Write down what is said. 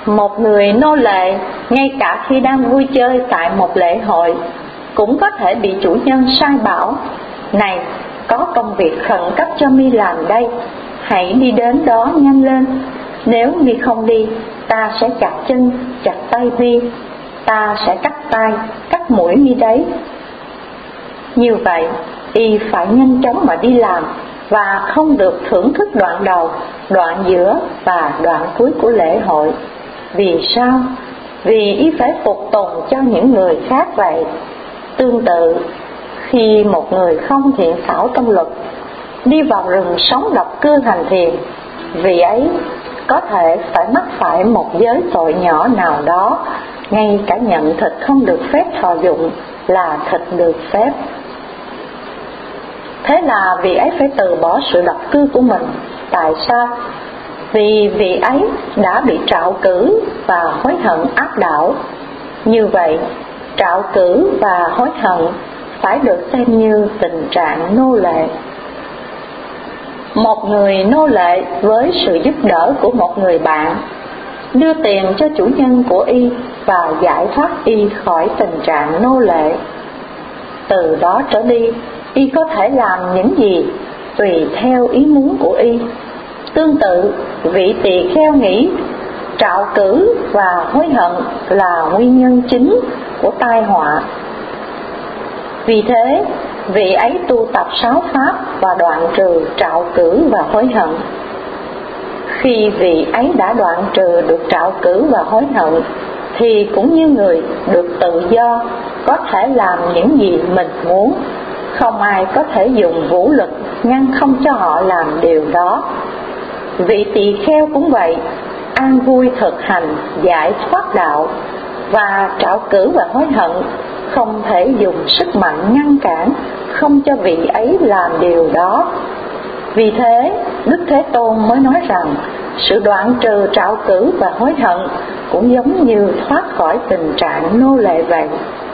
Một người nô lệ, ngay cả khi đang vui chơi tại một lễ hội, cũng có thể bị chủ nhân sai bảo: này, có công việc khẩn cấp cho mi làm đây, hãy đi đến đó nhanh lên. Nếu mi không đi, ta sẽ chặt chân, chặt tay mi, ta sẽ cắt tay, cắt mũi mi đấy. Như vậy, y phải nhanh chóng mà đi làm, và không được thưởng thức đoạn đầu, đoạn giữa và đoạn cuối của lễ hội. Vì sao? Vì y phải phục tùng cho những người khác vậy. Tương tự, khi một người không thiện xảo trong luật đi vào rừng sống độc cư hành thiền, vì ấy có thể phải mắc phải một giới tội nhỏ nào đó, ngay cả nhận thịt không được phép thọ dụng là thịt được phép. Thế là vị ấy phải từ bỏ sự độc cư của mình. Tại sao? Vì vị ấy đã bị trạo cử và hối hận áp đảo. Như vậy, trạo cử và hối hận phải được xem như tình trạng nô lệ. Một người nô lệ với sự giúp đỡ của một người bạn đưa tiền cho chủ nhân của y và giải thoát y khỏi tình trạng nô lệ. Từ đó trở đi, y có thể làm những gì tùy theo ý muốn của y. Tương tự, vị tỳ kheo nghĩ trạo cử và hối hận là nguyên nhân chính của tai họa. Vì thế, vị ấy tu tập 6 pháp và đoạn trừ trạo cử và hối hận. Khi vị ấy đã đoạn trừ được trạo cử và hối hận, thì cũng như người được tự do, có thể làm những gì mình muốn. Không ai có thể dùng vũ lực ngăn không cho họ làm điều đó. Vị tỳ kheo cũng vậy, an vui thực hành giải thoát đạo, và trạo cử và hối hận không thể dùng sức mạnh ngăn cản không cho vị ấy làm điều đó. Vì thế, Đức Thế Tôn mới nói rằng sự đoạn trừ trạo cử và hối hận cũng giống như thoát khỏi tình trạng nô lệ vậy.